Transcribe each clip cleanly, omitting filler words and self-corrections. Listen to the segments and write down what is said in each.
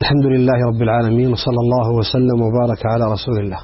الحمد لله رب العالمين، وصلى الله وسلم وبارك على رسول الله.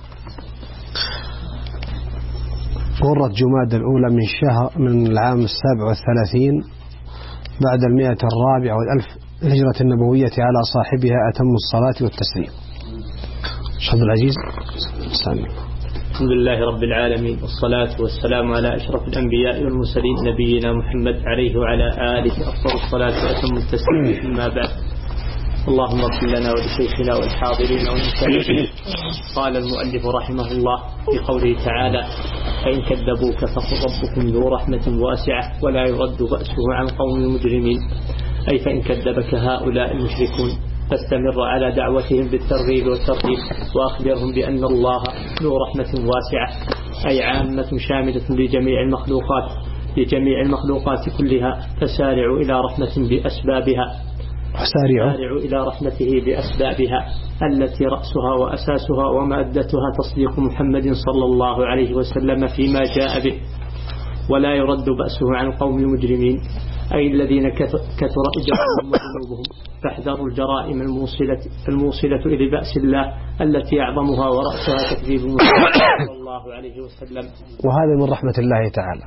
غرة جماد الأولى من العام 37 بعد 104 والألف الهجرة النبوية على صاحبها أتم الصلاة والتسليم. عبد العزيز الحمد لله رب العالمين، والصلاة والسلام على أشرف الأنبياء والمرسلين نبينا محمد عليه وعلى آله أفضل الصلاة وأتم التسليم. أما بعد، اللهم اغفر لنا ولشيخنا والحاضرين والمشاهدين. قال المؤلف رحمه الله في قوله تعالى: فإن كذبوك فقل ربكم ذو رحمة واسعة ولا يرد بأسه عن قوم المجرمين. أي فإن كذبك هؤلاء المشركون فاستمر على دعوتهم بالترغيب والترهيب، وأخبرهم بأن الله ذو رحمة واسعة، أي عامة شاملة لجميع المخلوقات كلها. فسارعوا إلى رحمة بأسبابها سارعوا إلى رحمته بأسبابها التي رأسها وأساسها ومادتها تصديق محمد صلى الله عليه وسلم فيما جاء به، ولا يرد بأسه عن قوم المجرمين، أي الذين كثر إجرامهم وذنوبهم. فاحذروا الجرائم الموصلة إلى بأس الله التي أعظمها ورأسها تكذيب محمد صلى الله عليه وسلم. وهذا من رحمة الله تعالى.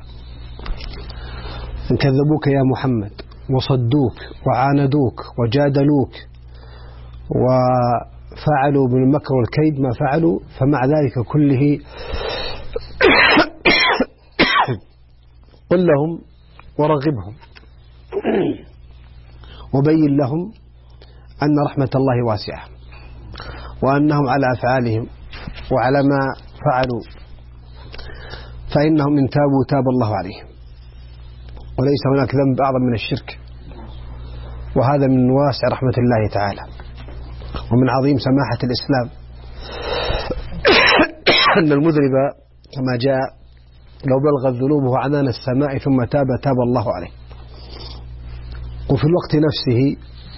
إن كذبوك يا محمد وصدوك وعاندوك وجادلوك وفعلوا بالمكر والكيد ما فعلوا، فمع ذلك كله قل لهم ورغبهم وبين لهم أن رحمة الله واسعة، وأنهم على أفعالهم وعلى ما فعلوا فإنهم إن تابوا تاب الله عليهم، وليس هناك ذنب أعظم من الشرك. وهذا من واسع رحمة الله تعالى ومن عظيم سماحة الإسلام، أن المذنب كما جاء لو بلغت ذنوبه عنان السماء ثم تاب الله عليه. وفي الوقت نفسه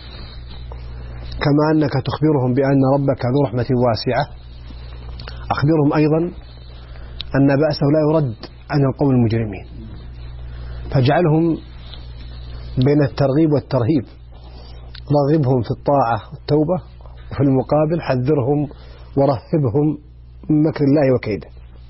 كما أنك تخبرهم بأن ربك ذو رحمة واسعة، أخبرهم أيضا أن بأسه لا يرد عن القوم المجرمين، فاجعلهم بين الترغيب والترهيب، رغبهم في الطاعة والتوبة، وفي المقابل حذرهم ورهبهم من مكر الله وكيده.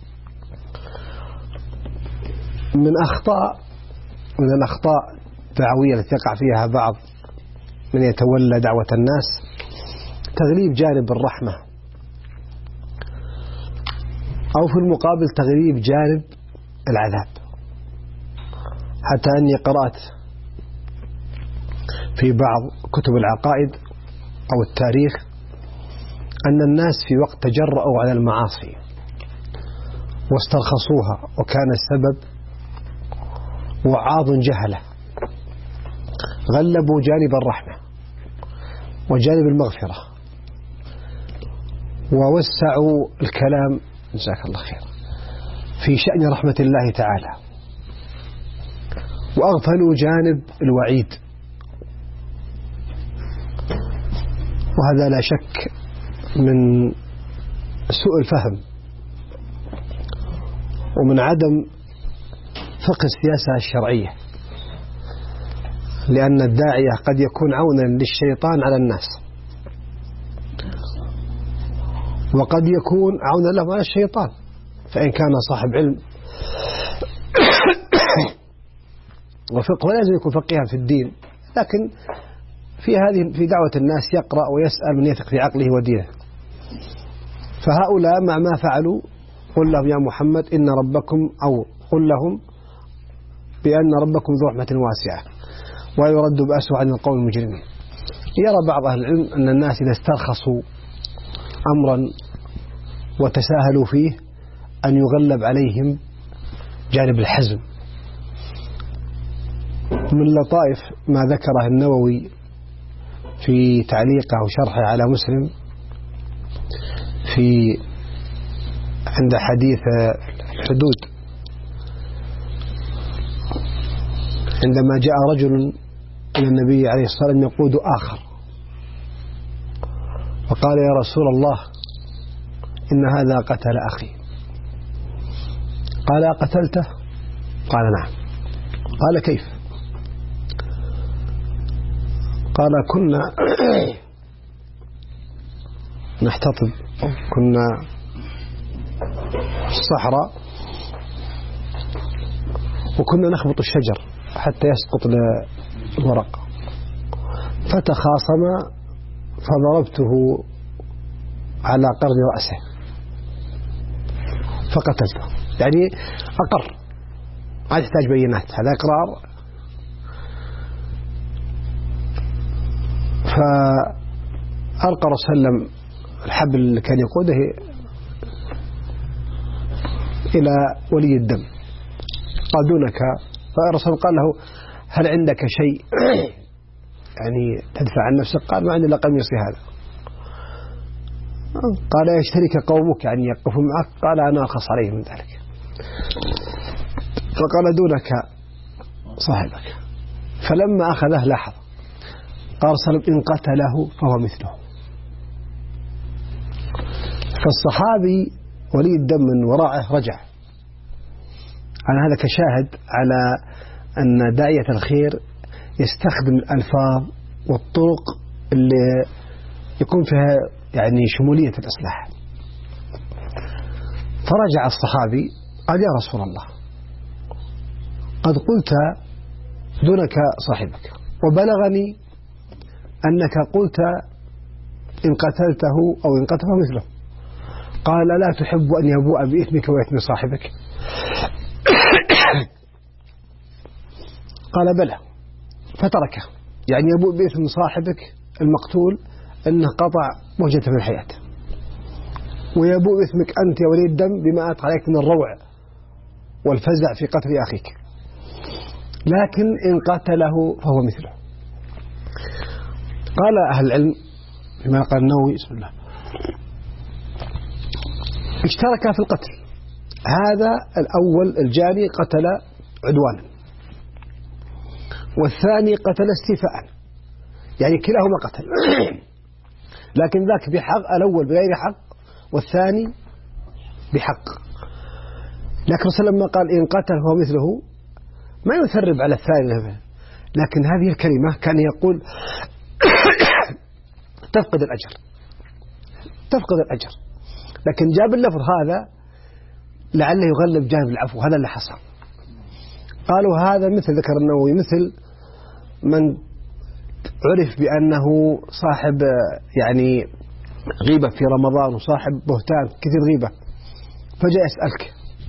من الأخطاء الدعوية التي يقع فيها بعض من يتولى دعوة الناس تغليب جانب الرحمة، أو في المقابل تغليب جانب العذاب. حتى أني قرأت في بعض كتب العقائد أو التاريخ أن الناس في وقت تجرؤوا على المعاصي واسترخصوها، وكان السبب وعاظ جهلة، غلبوا جانب الرحمة وجانب المغفرة، ووسعوا الكلام جزاك الله خير في شأن رحمة الله تعالى، وأغفلوا جانب الوعيد. وهذا لا شك من سوء الفهم ومن عدم فقه السياسة الشرعية، لأن الداعية قد يكون عونا للشيطان على الناس، وقد يكون عونا له على الشيطان، فإن كان صاحب علم وفقه لازم يكون فقيها في الدين، لكن في دعوة الناس يقرأ ويسأل من يثق في عقله ودينه. فهؤلاء مع ما فعلوا قل لهم يا محمد إن ربكم، أو قل لهم بأن ربكم ذو رحمة واسعة ويرد بأسه عن القوم المجرمين. يرى بعض أهل العلم أن الناس إذا استرخصوا أمرا وتساهلوا فيه أن يغلب عليهم جانب الحزم. من لطائف ما ذكره النووي في تعليقه وشرحه على مسلم عند حديث الحدود، عندما جاء رجل إلى النبي عليه الصلاة والسلام يقود آخر، فقال يا رسول الله إن هذا قتل أخي. قال قتلته؟ قال نعم. قال كيف؟ قال كنا نحتطب، كنا في الصحراء وكنا نخبط الشجر حتى يسقط الورق، فتخاصم فضربته على قرن رأسه فقتلته. يعني أقر، ما يحتاج بينات، هذا إقرار. فألقى رسول الله الحبل اللي كان يقوده إلى ولي الدم، قال دونك. فالرسول قال له هل عندك شيء يعني تدفع عن نفسك؟ قال ما عندي إلا قميصي هذا. قال يشترك قومك يعني يقفوا معك؟ قال أنا أرخص عليه من ذلك. فقال دونك صاحبك. فلما أخذه لاحظ، قال صلى إن قتله فهو مثله. فالصحابي ولي الدم من وراءه رجع. أنا هذا كشاهد على أن داعية الخير يستخدم الألفاظ والطرق اللي يكون فيها يعني شمولية الإصلاح. فرجع الصحابي قال يا رسول الله قد قلت دونك صاحبك، وبلغني أنك قلت إن قتلته أو إن قتله مثله. قال لا تحب أن يبوء بإثمك وإثم صاحبك؟ قال بلى. فتركه، يعني يبوء بإثم صاحبك المقتول أنه قطع مهجته من الحياة، ويبوء بإثمك أنت يا ولي الدم بما أتى عليك من الروع والفزع في قتل أخيك، لكن إن قتله فهو مثله. قال أهل العلم كما قال النووي بسم الله اشتركا في القتل. هذا الأول الجاني قتل عدوانا، والثاني قتل استيفاء، يعني كلاهما قتل لكن ذاك بحق، الأول بغير حق والثاني بحق. لكن رسول الله لما قال إن قتل فهو مثله ما يثرب على الثاني، لكن هذه الكلمة كان يقول تفقد الأجر، تفقد الأجر، لكن جاب اللفظ هذا لعله يغلب جانب العفو. هذا اللي حصل. قالوا هذا مثل ذكر النووي مثل من عرف بأنه صاحب يعني غيبة في رمضان وصاحب بهتان كثير غيبة، فجاء يسألك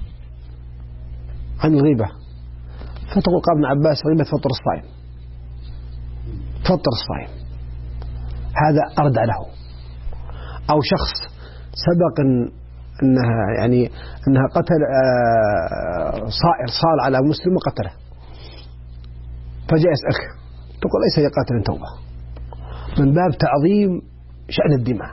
عن الغيبة فتقول قال ابن عباس غيبة فطر الصائم، فطر الصائم، هذا أردع له. أو شخص سبق أنها يعني أنها قتل صائر صال على مسلم وقتله، فجاء يسألك تقول ليس هي قاتل توبة، من باب تعظيم شأن الدماء.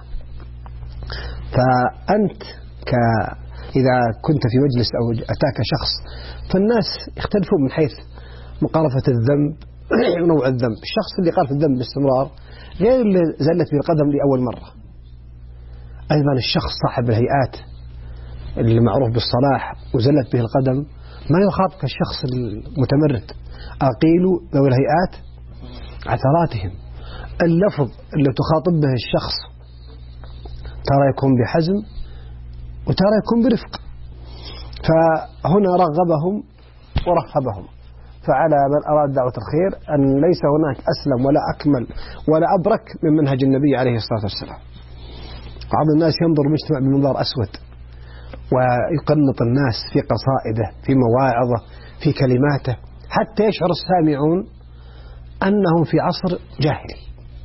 فأنت إذا كنت في مجلس أو أتاك شخص، فالناس يختلفون من حيث مقارفة الذنب ونوع الذنب. الشخص اللي قال في الذنب باستمرار غير اللي زلت به القدم لأول مرة. أيضا الشخص صاحب الهيئات اللي معروف بالصلاح وزلت به القدم ما يخاطب الشخص المتمرد. أقيلوا ذوي الهيئات عثراتهم. اللفظ اللي تخاطب به الشخص ترى يكون بحزم وترى يكون برفق، فهنا رغبهم ورهبهم. فعلى من أراد دعوة الخير أن ليس هناك أسلم ولا أكمل ولا أبرك من منهج النبي عليه الصلاة والسلام. بعض الناس ينظر المجتمع بمنظار أسود ويقنط الناس في قصائده، في مواعظه، في كلماته، حتى يشعر السامعون أنهم في عصر جاهلي.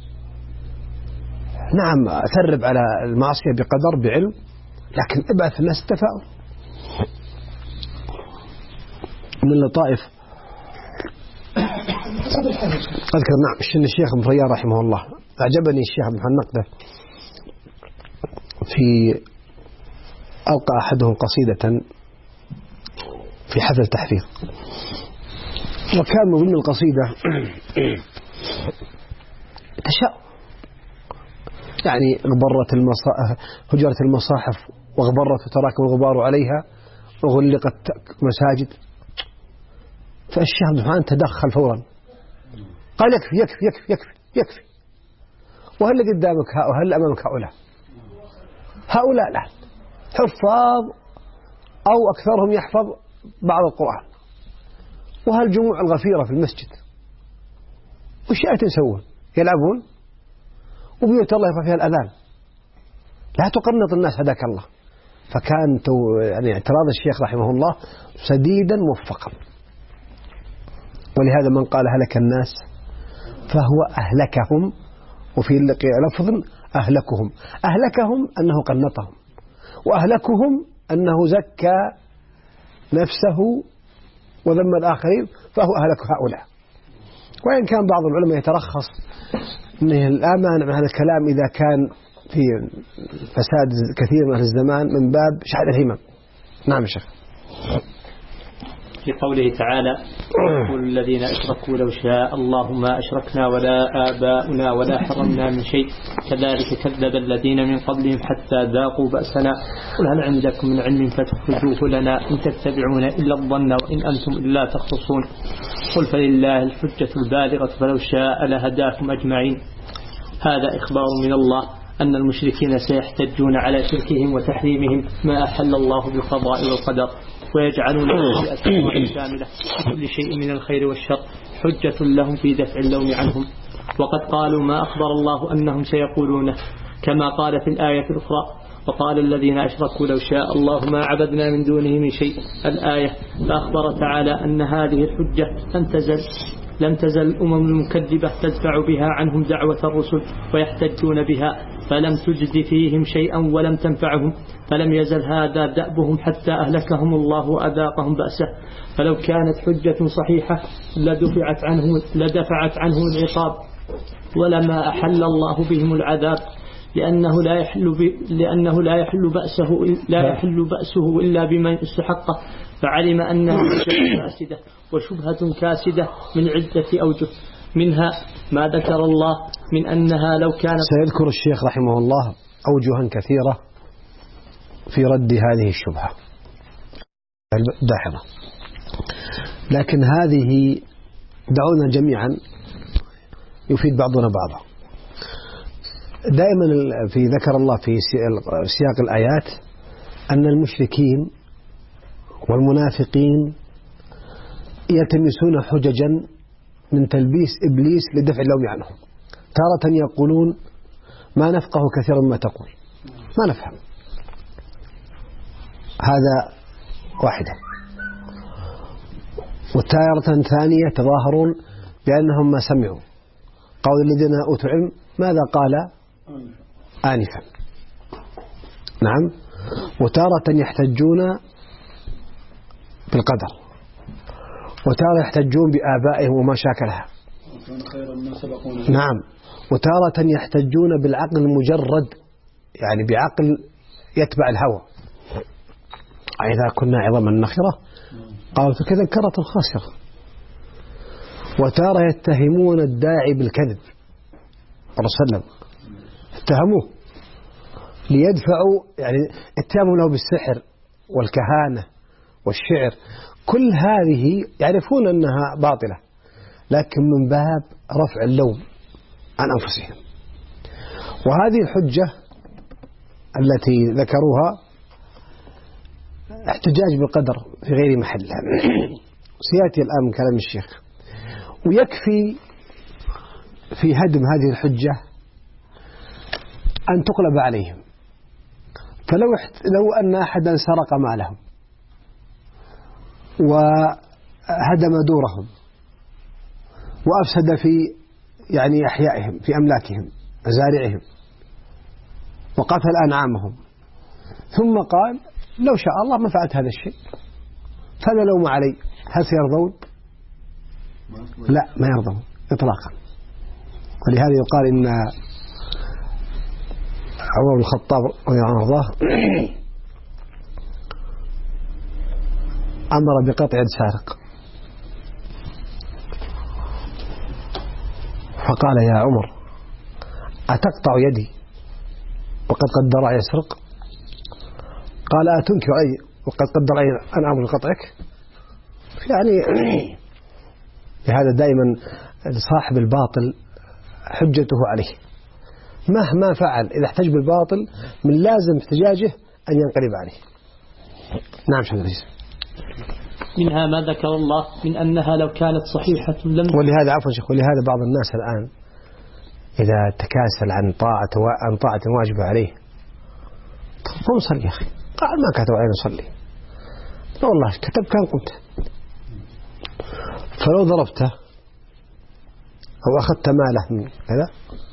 نعم أثرب على المعصية بقدر بعلم، لكن ابعث الناس التفاؤل. من اللطائف أذكر نعم الشيخ ابن ريان رحمه الله، أعجبني الشيخ ابن النقدة في ألقى أحدهم قصيدة في حفل تحفيظ، وكان من ضمن القصيدة تشاؤم، يعني غبرت هجرت المصاحف وغبرت وتراكم الغبار عليها وغلقت مساجد. فالشيخ عبد الرحمن تدخل فورا قال يكفي يكفي يكفي يكفي يكفي، وهل قدامك وهل أمامك هؤلاء؟ هؤلاء الآن حفاظ أو أكثرهم يحفظ بعض القرآن، وهالجموع الغفيرة في المسجد وش يسوون؟ يلعبون، وبيوت الله يرفع فيها الأذان. لا تقنط الناس هداك الله. فكان يعني اعتراض الشيخ رحمه الله سديدا موفقا. ولهذا من قال هلك الناس فهو أهلكهم، وفي لفظ أهلكهم. أهلكهم أنه قنطهم، وأهلكهم أنه زكى نفسه وذم الآخرين، فهو أهلك هؤلاء. وإن كان بعض العلماء يترخص أنه الأمان من هذا الكلام إذا كان في فساد كثير من الزمان من باب شحذ الهمم. نعم يا شيخ. في قوله تعالى: يقول الذين أشركوا لو شاء الله ما أشركنا ولا آباؤنا ولا حرمنا من شيء كذلك كذب الذين من قبلهم حتى ذاقوا بأسنا قل هل عندكم من علم فتخرجوه لنا إن تتبعون إلا الظن وإن أنتم إلا تخرصون قل فلله الحجة البالغة فلو شاء لهداكم أجمعين. هذا إخبار من الله أن المشركين سيحتجون على شركهم وتحريمهم ما أحل الله بالقضاء والقدر، ويجعلون الأسماء الكاملة كل شيء من الخير والشر حجة لهم في دفع اللوم عنهم. وقد قالوا ما أخبر الله أنهم سيقولونه، كما قال في الآية الأخرى: وقال الذين أشركوا لو شاء الله ما عبدنا من دونه من شيء، الآية. فأخبر تعالى أن هذه الحجة لم تزل الأمم المكذبة تدفع بها عنهم دعوة الرسل ويحتجون بها، فلم تجد فيهم شيئا ولم تنفعهم، فلم يزل هذا دأبهم حتى أهلكهم الله وأذاقهم بأسه. فلو كانت حجة صحيحة لدفعت عنهم العقاب، ولما أحل الله بهم العذاب، لأنه لا يحل بأسه إلا بمن استحقه. فعلم أنها حجة فاسدة وشبهة كاسدة من عدة أوجه، منها ما ذكر الله من أنها لو كانت. سيذكر الشيخ رحمه الله أوجها كثيرة في رد هذه الشبهة الداحضة، لكن هذه دعونا جميعا يفيد بعضنا بعضا. دائما في ذكر الله في سياق الآيات أن المشركين والمنافقين يلتمسون حججا من تلبيس إبليس لدفع اللوم عنهم. تارة يقولون ما نفقه كثيرا ما تقول، ما نفهم، هذا واحدة. وتارة ثانية تظاهرون بأنهم ما سمعوا، قول الذين أوتوا العلم ماذا قال آنفا. نعم. وتارة يحتجون بالقدر، وتارة يحتجون بآبائهم وما شاكلها. نعم. وتارة يحتجون بالعقل المجرد، يعني بعقل يتبع الهوى. إذا كنا عظاما نخرة قالوا كذا كرة خاسرة. وتارة يتهمون الداعي بالكذب، الرسول اتهموه ليدفعوا، يعني اتهموا له بالسحر والكهانة والشعر، كل هذه يعرفون أنها باطلة، لكن من باب رفع اللوم عن أنفسهم. وهذه الحجة التي ذكروها احتجاج بالقدر في غير محلها. سيأتي الآن من كلام الشيخ. ويكفي في هدم هذه الحجة أن تقلب عليهم. فلو أن أحدا سرق مالهم وهدم دورهم وأفسد في يعني أحيائهم، في أملاكهم مزارعهم، وقتل أنعامهم، ثم قال لو شاء الله ما فعلت هذا الشيء فلا لوم علي، هل سيرضون؟ لا، ما يرضون إطلاقا. ولهذا يقال إن عمر بن الخطاب رضي الله عنه أمر بقطع يد سارق، فقال يا عمر أتقطع يدي وقد قدر علي يسرق؟ قال أتنكر علي وقد قدر علي أن أمر بقطعك؟ يعني لهذا دائما صاحب الباطل حجته عليه، مهما فعل إذا احتج بالباطل من لازم احتجاجه أن ينقلب عليه. نعم شيخ العزيز. منها ما ذكر الله من أنها لو كانت صحيحة لم. ولهذا عفوا شيخ، ولهذا بعض الناس الآن إذا تكاسل عن طاعة واجبة عليه، قم صلي يا أخي، قال ما كتب علينا نصلي، لا والله كتب كان قمت. فلو ضربته أو أخذت ماله من كذا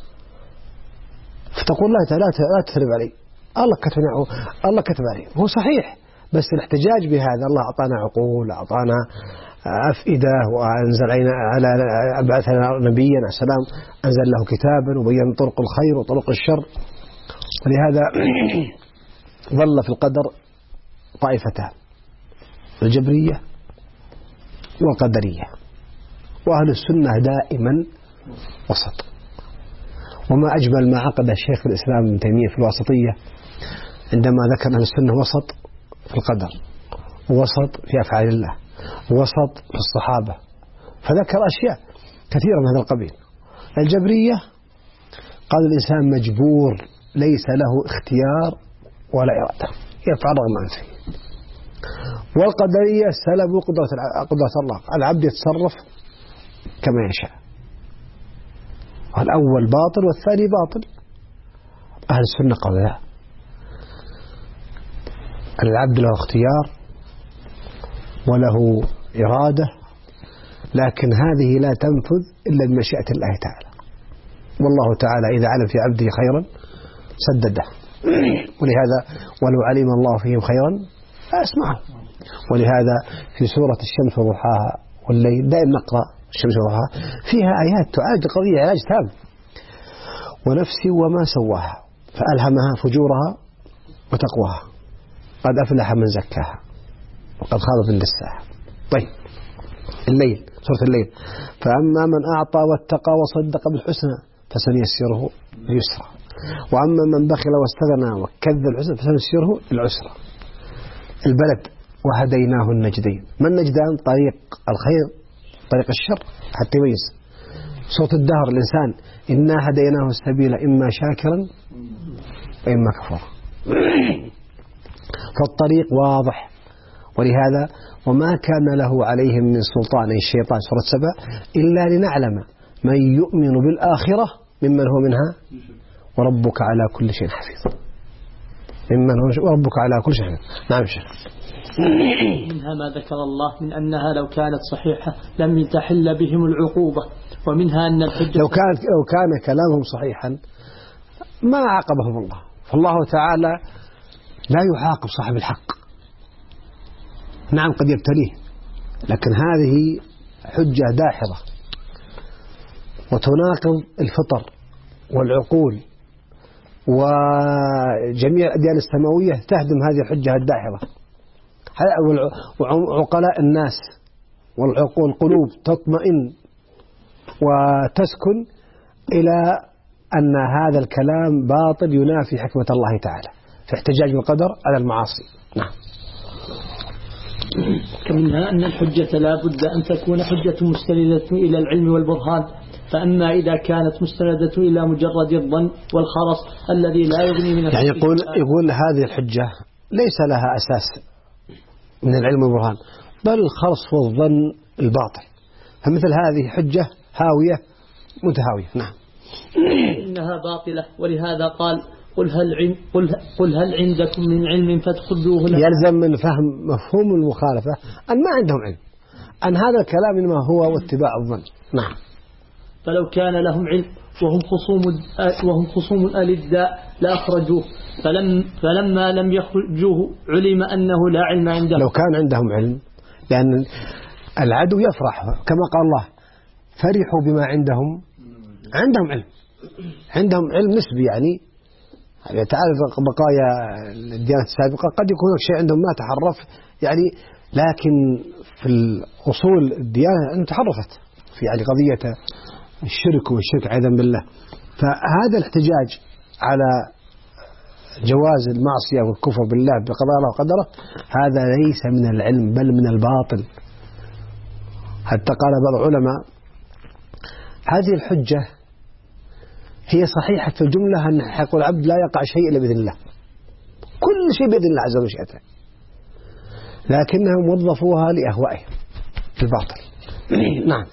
فتقول لا تثرب علي، الله كتب علي. هو صحيح، بس الاحتجاج بهذا الله أعطانا عقول، أعطانا أفئدة، وأنزل على أبعثنا نبيا عليه السلام، أنزل له كتابا وبين طرق الخير وطرق الشر. ولهذا ظل في القدر طائفتان، الجبرية والقدرية، وأهل السنة دائما وسط. وما أجمل ما عقد الشيخ الإسلام ابن تيمية في الواسطية عندما ذكر أهل السنة وسط في القدر، وسط في أفعال الله، وسط في الصحابة، فذكر أشياء كثيرة من هذا القبيل. الجبرية قال الإنسان مجبور، ليس له اختيار ولا إرادة، يفعل رغم أنفه. والقدرية سلبوا قدرة الله، العبد يتصرف كما يشاء. الأول باطل والثاني باطل. أهل السنة قالوا لا، العبد له اختيار وله إرادة، لكن هذه لا تنفذ إلا بمشيئة الله تعالى. والله تعالى إذا علم في عبده خيرا سدده، ولهذا ولو علم الله فيهم خيرا فأسمعه. ولهذا في سورة الشمس وضحاها والليل دائما نقرأ الشمس وضحاها، فيها آيات تعالج القضية علاج تام. ونفس وما سواها فألهمها فجورها وتقواها، قد أفلح من زكاها وقد خاب من دساها. طيب الليل، سورة الليل، فأما من أعطى واتقى وصدق بالحسنى فسنيسره لليسرى، وأما من بخل واستغنى وكذب الحسنى فسنيسره للعسرى. البلد وهديناه النجدين، ما النجدان؟ طريق الخير طريق الشر حتى يميز. صوت الدهر الإنسان، إنا هديناه السبيل إما شاكرا وإما كفورا. فالطريق واضح. ولهذا وما كان له عليهم من سلطان الشيطان سورة 7 إلا لنعلم من يؤمن بالآخرة ممن هو منها وربك على كل شيء حفيظ. وربك على كل شيء حفيظ. نعم شيخ. منها ما ذكر الله من أنها لو كانت صحيحة لم تحل بهم العقوبة. ومنها أن الحجة لو كان كلامهم صحيحا ما عاقبهم الله، فالله تعالى لا يعاقب صاحب الحق. نعم قد يبتليه، لكن هذه حجة داحضة وتناقض الفطر والعقول، وجميع الأديان السماوية تهدم هذه الحجة الداحضة. وعقلاء الناس والعقول القلوب تطمئن وتسكن إلى أن هذا الكلام باطل ينافي حكمة الله تعالى في احتجاج بالقدر على المعاصي. نعم. كمنها أن الحجة لا بد أن تكون حجة مستندة إلى العلم والبرهان، فأما إذا كانت مستندة إلى مجرد الظن والخرص الذي لا يغني من يعني يقول هذه الحجة ليس لها أساس من العلم والبرهان، بل الخرص والظن الباطل، فمثل هذه حجة هاوية متهاوية. نعم. إنها باطلة، ولهذا قال قل هل عندكم من علم فاتخذوه لنا. يلزم من فهم مفهوم المخالفة أن ما عندهم علم، أن هذا الكلام إنما هو واتباع الظن. نعم. فلو كان لهم علم وهم خصوم الألداء لأخرجوه، فلما لم يخرجوه علم أنه لا علم عندهم. لو كان عندهم علم، لأن العدو يفرح كما قال الله فرحوا بما عندهم علم، عندهم علم نسبي، يعني تعرف بقايا الديانات السابقة قد يكون شيء عندهم ما تحرف يعني، لكن في الأصول الديانة تحرفت في يعني قضية الشرك والشرك عياذا بالله. فهذا الاحتجاج على جواز المعصية والكفر بالله بقضاء الله وقدره هذا ليس من العلم بل من الباطل. حتى قال بعض العلماء هذه الحجة هي صحيحة في الجملة أن حق العبد لا يقع شيء إلا بإذن الله، كل شيء بإذن الله عز وجل، لكنهم وظفوها لأهوائهم الباطل. نعم.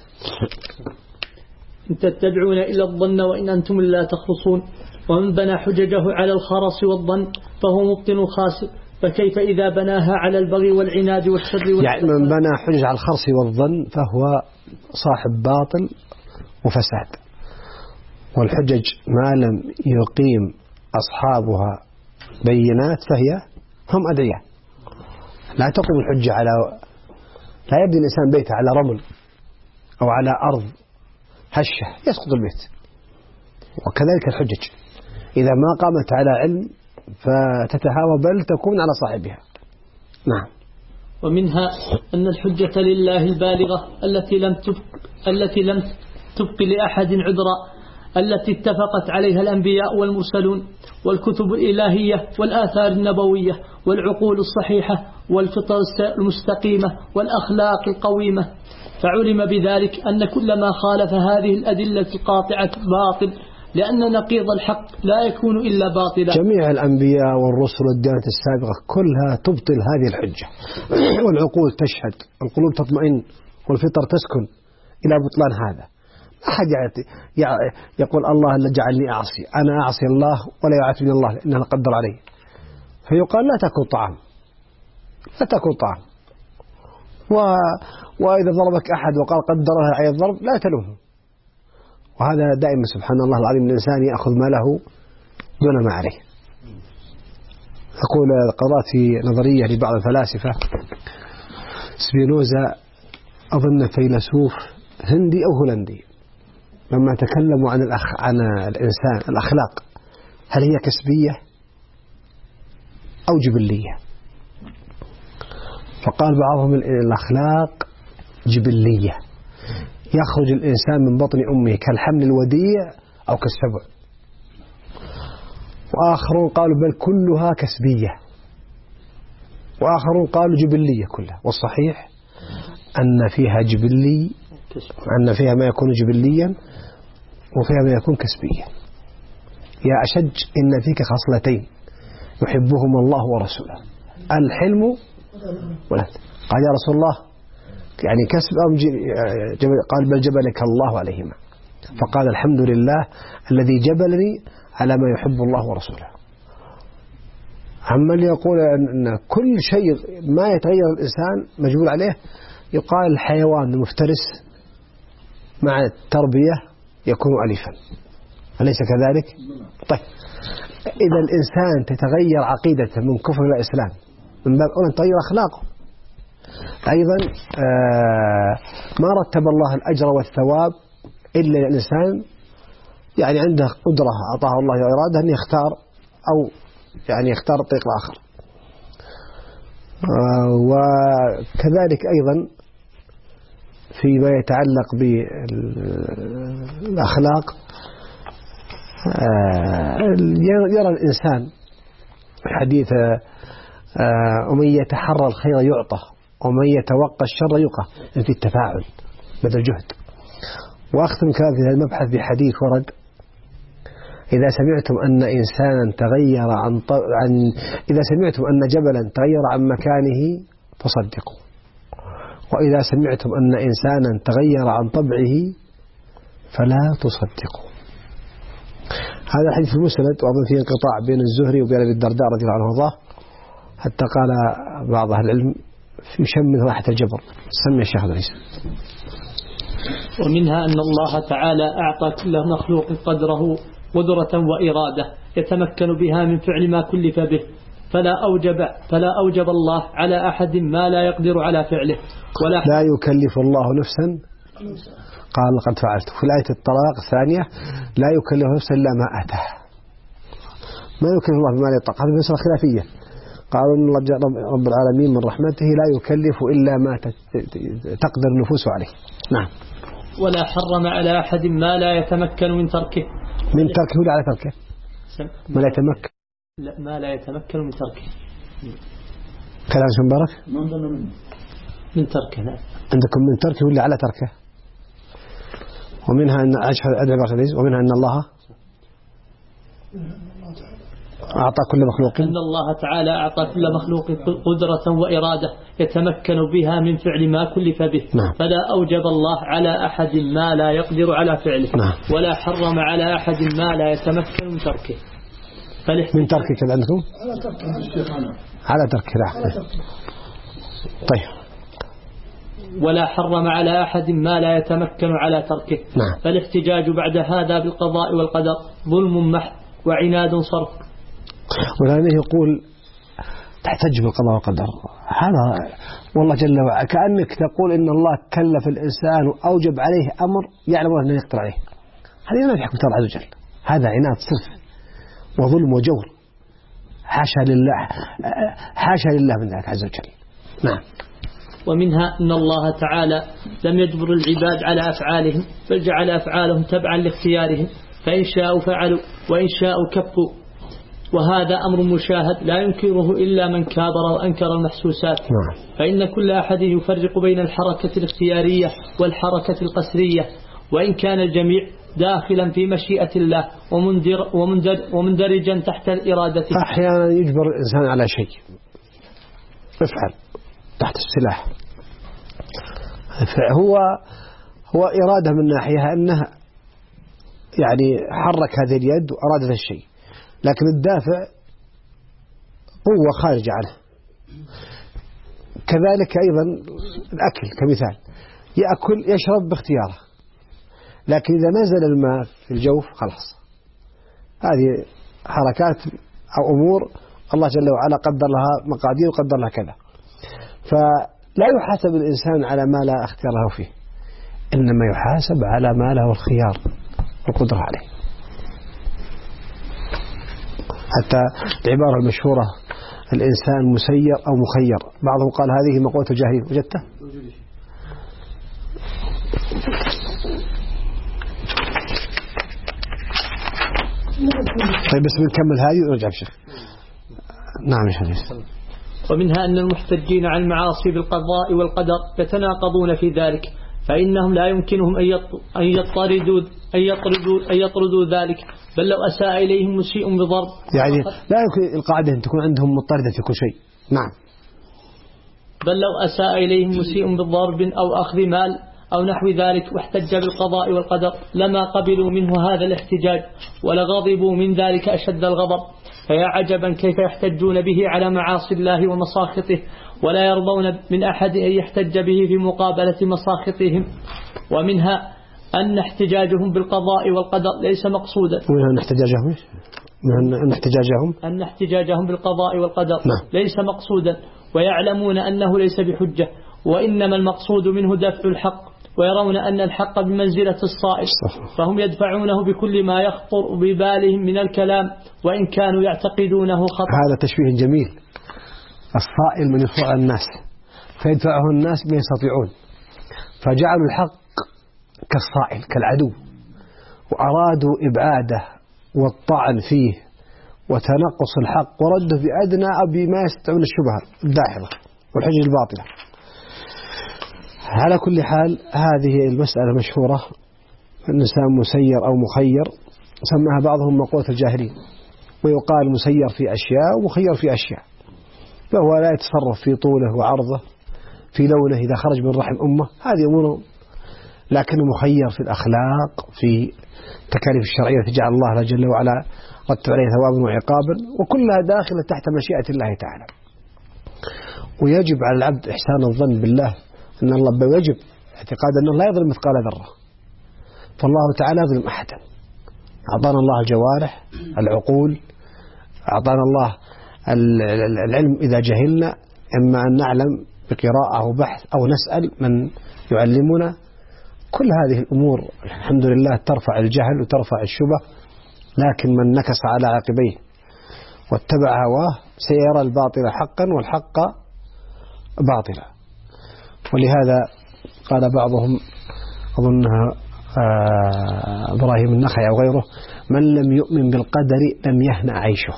إن تتبعون إلا الظن وإن أنتم لا تخرصون، ومن بنى حججه على الخرص والظن فهو مبطن خاسر، فكيف إذا بناها على البغي والعناد والشر يعني من بنى حجج على الخرص والظن فهو صاحب باطل وفساد، والحجج ما لم يقيم أصحابها بينات فهي هم أدعياء. لا تقوم الحجة على، لا يبني الإنسان بيته على رمل أو على أرض هشة يسقط البيت، وكذلك الحجج إذا ما قامت على علم فتتهاوى بل تكون على صاحبها. نعم. ومنها أن الحجة لله البالغة التي لم تبق لأحد عذرا، التي اتفقت عليها الأنبياء والمرسلون والكتب الإلهية والآثار النبوية والعقول الصحيحة والفطر المستقيمة والأخلاق القويمة، فعلم بذلك أن كل ما خالف هذه الأدلة القاطعة باطل، لأن نقيض الحق لا يكون إلا باطلا. جميع الأنبياء والرسل والديانات السابقة كلها تبطل هذه الحجة، والعقول تشهد، القلوب تطمئن، والفطر تسكن إلى بطلان هذا. أحد يقول الله اللي جعلني أعصي، أنا أعصي الله ولا يعاتبني الله لأنه قدر علي، فيقال لا تأكل طعام، لا تأكل طعام. وإذا ضربك أحد وقال قدرها على الضرب لا تلومه. وهذا دائما سبحان الله العظيم الإنسان يأخذ ما له دون ما عليه. أقول قرأت في نظرية لبعض الفلاسفة، سبينوزا أظن فيلسوف هندي أو هولندي، لما تكلموا عن الإنسان الأخلاق هل هي كسبية أو جبلية، فقال بعضهم الأخلاق جبلية، يخرج الإنسان من بطن أمه كالحمل الوديع أو كالسبع، وآخرون قالوا بل كلها كسبية، وآخرون قالوا جبلية كلها. والصحيح أن فيها جبلي، أن فيها ما يكون جبليا وفيها ما يكون كسبيا. يا أشج إن فيك خصلتين يحبهما الله ورسوله، الحلم والهدى. قال يا رسول الله يعني كسب أم قال بل جبلك الله عليهما، فقال الحمد لله الذي جبلني على ما يحب الله ورسوله. عمال يقول أن كل شيء ما يتغير الإنسان مجبول عليه، يقال الحيوان المفترس مع التربية يكون أليفا، أليس كذلك؟ طيب إذا الإنسان تتغير عقيدته من كفر إلى إسلام من باب أولا تغير أخلاقه. أيضا ما رتب الله الأجر والثواب إلا الإنسان يعني عنده قدرة أعطاه الله إرادة أن يختار أو يعني يختار الطريق الآخر. وكذلك أيضا فيما يتعلق بالأخلاق يرى الإنسان حديث ومن يتحرى الخير يعطى ومن يتوقى الشر يقى، في التفاعل بذل جهد. وأختم كلام في هذا المبحث بحديث ورد: إذا سمعتم أن إنسانا تغير إذا سمعتم أن جبلا تغير عن مكانه فصدقوا، وإذا سمعتم أن إنسانا تغير عن طبعه فلا تصدقوا. هذا الحديث في المسند، وأظن فيه انقطاع بين الزهري وبين أبي الدرداء رضي الله عنه وارضاه، حتى قال بعض أهل العلم في شم راحة الجبر. سمي الشيخ عبد العزيز. ومنها أن الله تعالى أعطى كل مخلوق قدره قدرة وإرادة يتمكن بها من فعل ما كلف به، فلا أوجب الله على أحد ما لا يقدر على فعله، لا يكلف الله نفسا قال لقد فعلت. في الآية الطلاق الثانية لا يكلف نفسا إلا ما أتاه، ما يكلف الله بما لا يطاق. هذه مسألة خلافية. قالوا إن رب العالمين من رحمته لا يكلف إلا ما تقدر النفوس عليه. نعم. ولا حرم على أحد ما لا يتمكن من تركه. من تركه ولا على تركه؟ ما لا يتمكن. لا، ما لا يتمكن من تركه. كلام شو مبارك؟ من تركه. نعم. عندكم من تركه ولا على تركه؟ ومنها أن ومنها أن الله أعطى كل مخلوق، أن الله تعالى أعطى كل مخلوق قدرة وإرادة يتمكن بها من فعل ما كلف به. نعم. فلا أوجب الله على أحد ما لا يقدر على فعله. نعم. ولا حرم على أحد ما لا يتمكن من تركه. من تركه كذا عندكم؟ على تركه. لا. طيب. ولا حرم على أحد ما لا يتمكن على تركه. نعم. فالاحتجاج بعد هذا بالقضاء والقدر ظلم محض وعناد صرف. ولهذا يقول تحتج بالقضاء والقدر، هذا والله جل وعلا كأنك تقول إن الله كلف الإنسان وأوجب عليه أمر يعلم أنه يقدر عليه. هذه ما في حكمة الله عز وجل، هذا عناد صرف وظلم وجور، حاشا لله من ذلك عز وجل. نعم. ومنها أن الله تعالى لم يجبر العباد على أفعالهم، بل جعل أفعالهم تبعا لاختيارهم، فإن شاءوا فعلوا وإن شاءوا كفوا، وهذا أمر مشاهد لا ينكره إلا من كابر وأنكر المحسوسات. فإن كل أحد يفرق بين الحركة الاختيارية والحركة القسرية، وإن كان الجميع داخلا في مشيئة الله ومندرجا تحت الإرادة. أحيانا يجبر الإنسان على شيء، افعل تحت السلاح، هو إرادة من ناحية أنها يعني حرك هذه اليد وأراد هذا الشيء، لكن الدافع قوة خارجة عنه. كذلك أيضا الأكل كمثال، يأكل يشرب باختياره، لكن إذا نزل الماء في الجوف خلاص، هذه حركات أو أمور الله جل وعلا قدر لها مقادير وقدر لها كذا. فلا يحاسب الإنسان على ما لا اختيار له فيه، إنما يحاسب على ما له الخيار والقدرة عليه. حتى العبارة المشهورة الإنسان مسير أو مخير، بعضهم قال هذه مقولة الجاهلين. وجدته؟ طيب بس بنكمل هذه ونرجع بشيخ. نعم يا شيخ. ومنها أن المحتجين على المعاصي بالقضاء والقدر يتناقضون في ذلك، فإنهم لا يمكنهم أن يطردوا ذلك، بل لو أساء إليهم مسيء بضرب، يعني لا يمكن القاعدة أن تكون عندهم مضطردة في كل شيء. نعم. بل لو أساء إليهم مسيء بضرب أو أخذ مال أو نحو ذلك واحتج بالقضاء والقدر لما قبلوا منه هذا الاحتجاج، ولغضبوا من ذلك أشد الغضب. فيا عجبا كيف يحتجون به على معاصي الله ومساخطه، ولا يرضون من أحد أن يحتج به في مقابلة مساخطهم. ومنها أن احتجاجهم بالقضاء والقدر ليس مقصودا. أن احتجاجهم بالقضاء والقدر ليس مقصودا، ويعلمون أنه ليس بحجة، وإنما المقصود منه دفع الحق، ويرون أن الحق بمنزلة الصائل، فهم يدفعونه بكل ما يخطر ببالهم من الكلام، وإن كانوا يعتقدونه خطأ. هذا تشبيه جميل. الصائل من يصوع الناس فيدفعه الناس ما يستطيعون، فجعلوا الحق كالصائل كالعدو، وأرادوا إبعاده والطعن فيه وتنقص الحق ورده بأدنى أو بما يستطيعون الشبهة الداحضة والحجج الباطلة. على كل حال هذه المسألة مشهورة، الإنسان مسير أو مخير، سماها بعضهم مقولة الجاهلين، ويقال مسير في أشياء ومخير في أشياء، فهو لا يتصرف في طوله وعرضه، في لونه إذا خرج من رحم أمه، هذه أمور، لكنه مخير في الأخلاق، في التكاليف الشرعية التي جعل الله جل وعلا رتب عليه ثوابا وعقابا، وكلها داخلة تحت مشيئة الله تعالى. ويجب على العبد إحسان الظن بالله، أن الله بيجب اعتقاد أنه لا يظلم مثقال ذرة، فالله تعالى يظلم أحدا. أعطانا الله الجوارح، العقول، أعطانا الله العلم إذا جهلنا، إما أن نعلم بقراءة أو بحث أو نسأل من يعلمنا. كل هذه الأمور الحمد لله ترفع الجهل وترفع الشبه، لكن من نكس على عقبيه واتبع هواه سيرى الباطل حقا والحق باطلا. ولهذا قال بعضهم، أظنها إبراهيم النخعي أو غيره، من لم يؤمن بالقدر لم يهنأ عيشه.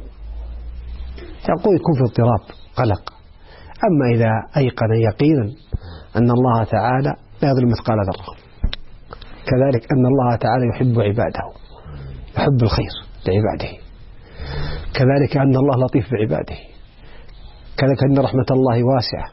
يقول يكون في اضطراب قلق، أما إذا أيقن يقينا أن الله تعالى لا يظلم مثقال ذرة، كذلك أن الله تعالى يحب عباده، يحب الخير، لعباده، كذلك أن الله لطيف بعباده، كذلك أن رحمة الله واسعة،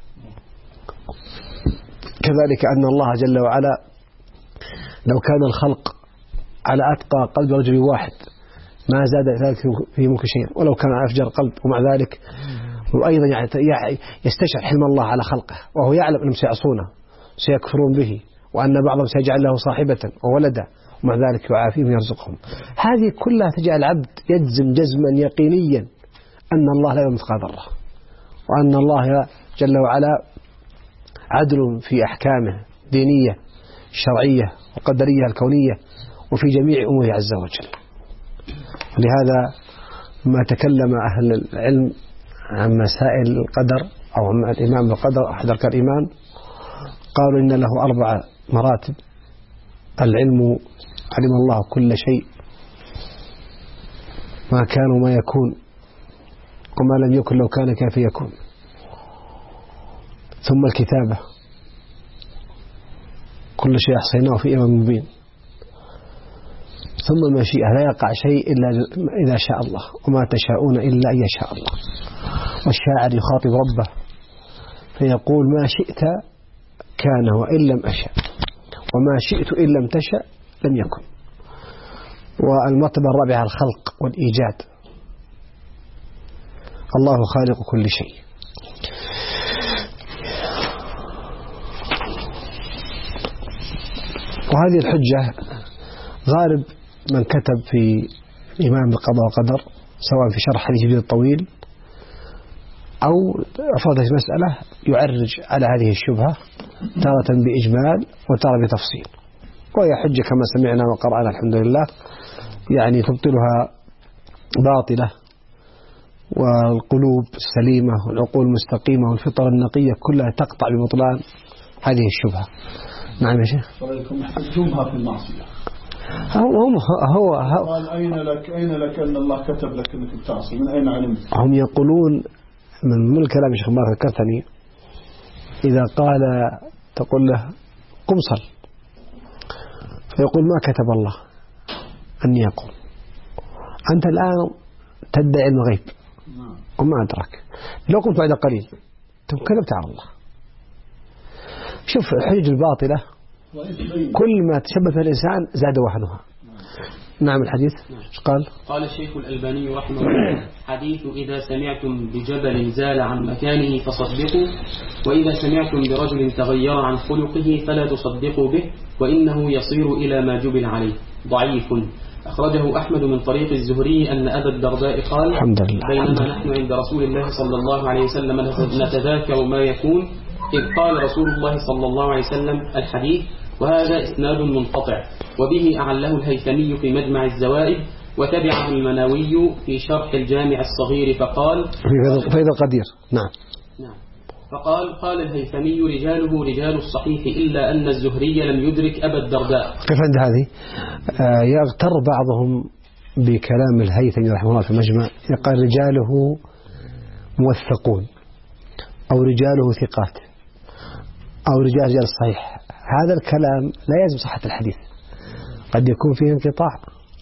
كذلك أن الله جل وعلا لو كان الخلق على أتقى قلب رجل واحد ما زاد ذلك في ملك شيئا، ولو كان على أفجر قلب، ومع ذلك وأيضا يستشعر حلم الله على خلقه، وهو يعلم أنهم سيعصونه سيكفرون به، وأن بعضهم سيجعل له صاحبة وولدا، ومع ذلك يعافيهم ويرزقهم. هذه كلها تجعل العبد يجزم جزما يقينيا أن الله لا يضر مثقال ذرة، وأن الله جل وعلا عدل في أحكامه دينية شرعية وقدرية الكونية وفي جميع أموره عز وجل. ولهذا ما تكلم أهل العلم عن مسائل القدر أو عن الإيمان بالقدر أحد أركان الإيمان، قالوا إن له 4 مراتب: العلم، علم الله كل شيء، ما كان وما يكون، وما لم يكن لو كان كيف يكون، ثم الكتابة، كل شيء أحصيناه في إمام مبين، ثم المشيئة، لا يقع شيء إلا إذا شاء الله، وما تشاءون إلا أن يشاء الله. والشاعر يخاطب ربه فيقول: ما شئت كان وإن لم أشأ، وما شئت إن لم تشأ لم يكن. والمرتبة الرابعة الخلق والإيجاد، الله خالق كل شيء. وهذه الحجة غالب من كتب في الإيمان بالقضاء والقدر، سواء في شرح حديث جبريل الطويل أو أفراد مسألة، يعرج على هذه الشبهة تارة بإجمال وتارة بتفصيل، وهي حجة كما سمعنا وقرأنا الحمد لله، يعني تبطلها باطلة، والقلوب السليمة والعقول المستقيمة والفطر النقية كلها تقطع ببطلان هذه الشبهة. نعم يا شيخ. ولكم محتجومها في المعصية. هو قال أين لك أن الله كتب لك أنك بتعصي؟ من أين علمت؟ هم يقولون من الكلام الشيخ ما ذكرتني، إذا قال تقول له قم صل، فيقول ما كتب الله أني أقوم، أنت الآن تدعي علم الغيب وما أدرك، لو قمت بعد قليل كذبت على الله. شوف الحجج الباطلة كل ما تشبث الإنسان زاد وهنها. نعم الحديث قال الشيخ الألباني رحمه الله: حديث إذا سمعتم بجبل زال عن مكانه فصدقوا، وإذا سمعتم برجل تغير عن خلقه فلا تصدقوا به، وإنه يصير إلى ما جبل عليه. ضعيف. أخرجه أحمد من طريق الزهري أن أبا الدرداء قال: بينما نحن عند رسول الله صلى الله عليه وسلم نتذاكر ما يكون، إذ قال رسول الله صلى الله عليه وسلم الحديث، وهذا إسناد منقطع، وبه أعله الهيثمي في مجمع الزوائد، وتبعه المناوي في شرح الجامع الصغير فقال في هذا القدير. نعم. قال الهيثمي: رجاله رجال الصحيح، إلا أن الزهري لم يدرك أبا الدرداء. كيف عند هذه؟ يغتر بعضهم بكلام الهيثمي رحمه الله في المجمع، يقال رجاله موثقون أو رجاله ثقات أو رجال الصحيح. هذا الكلام لا يلزم صحة الحديث، قد يكون فيه انقطاع،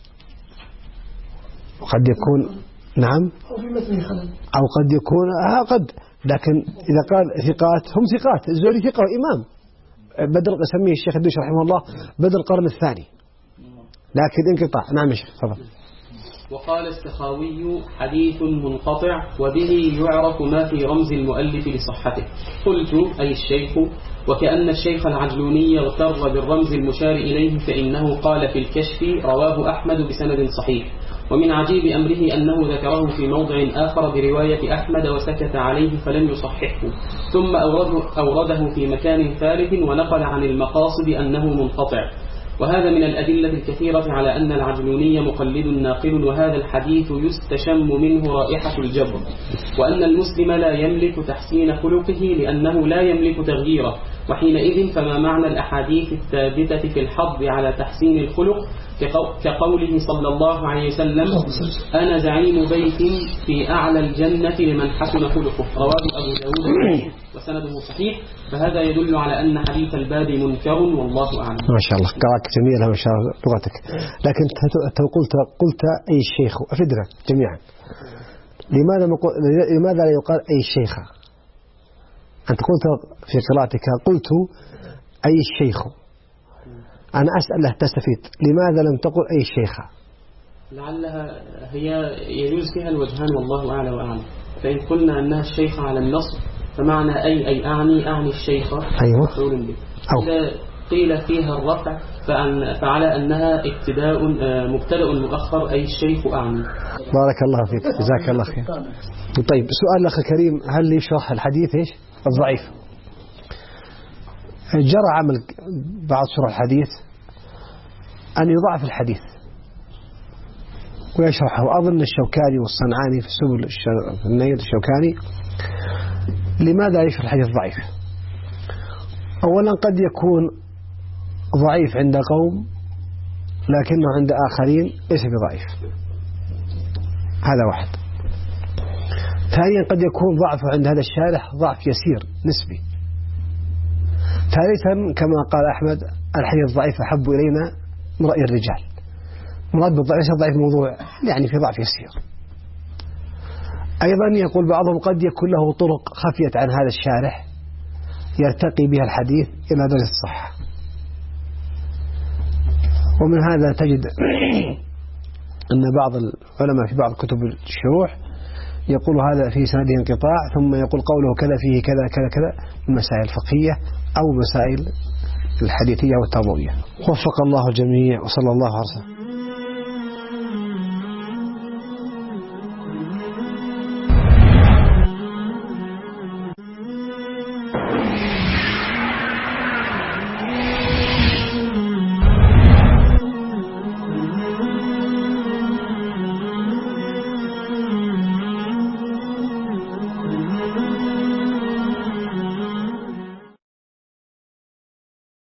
وقد يكون نعم أو قد يكون قد، لكن إذا قال ثقات هم ثقات. الزهري ثقة وإمام، بدر يسميه الشيخ الدوسي رحمه الله بدر القرن الثاني، لكن انقطاع. نعم يا شيخ تفضل. وقال السخاوي: حديث منقطع، وبه يعرف ما في رمز المؤلف لصحته. قلت: أي الشيخ؟ وكأن الشيخ العجلوني اغتر بالرمز المشار إليه، فإنه قال في الكشف: رواه أحمد بسند صحيح. ومن عجيب أمره أنه ذكره في موضع آخر برواية أحمد وسكت عليه فلم يصححه، ثم أورده في مكان ثالث ونقل عن المقاصد أنه منقطع. وهذا من الأدلة الكثيرة على أن العجلوني مقلد ناقل، وهذا الحديث يستشم منه رائحة الجبر، وأن المسلم لا يملك تحسين خلقه لأنه لا يملك تغييره. وحينئذ فما معنى الأحاديث الثابتة في الحض على تحسين الخلق، كقوله صلى الله عليه وسلم: أنا زعيم بيت في أعلى الجنة لمن حسن خلقه، رواه أبو داود. وسنده صحيح، فهذا يدل على أن حديث الباب منكر والله أعلم. ما شاء الله، قراءة جميلة ما شاء الله لغتك. لكن قلت أي الشيخ، أفدنا جميعا لماذا لا يقال أي الشيخ؟ أنت قلت في قراءتك قلت أي الشيخ، أنا أسأل تستفيد، لماذا لم تقل أي الشيخ؟ لعلها هي يجوز فيها الوجهان والله أعلى وأعلم. فإن قلنا أنها الشيخ على النصب فمعنى أي أعني الشيخ. أيوة. إذا قيل فيها الرفع فعلى أنها مبتدأ مؤخر أي الشيخ أعني. بارك الله فيك، جزاك الله خير. طيب سؤال الأخ الكريم، هل يشرح الحديث إيش الضعيف؟ جرى عمل بعض شرح الحديث أن يضعف الحديث ويشرحه، أظن الشوكاني والصنعاني في سبل النيل الشوكاني. لماذا يشرح الحديث ضعيف؟ أولا قد يكون ضعيف عند قوم لكنه عند آخرين ليس بضعيف، هذا واحد. ثانيا قد يكون ضعفه عند هذا الشارح ضعف يسير نسبي. ثالثا كما قال أحمد الحديث الضعيف أحب إلينا من رأي الرجال. مراد بالضعيف ليس ضعيف موضوع، يعني في ضعف يسير. أيضا يقول بعضهم قد يكون له طرق خفيت عن هذا الشارح يرتقي بها الحديث إلى درجة الصحة. ومن هذا تجد أن بعض العلماء في بعض كتب الشروح يقول هذا في سنده انقطاع، ثم يقول قوله كذا فيه كذا كذا كذا من مسائل فقهية أو مسائل الحديثية والتربوية. وفق الله الجميع وصلى الله عليه وسلم.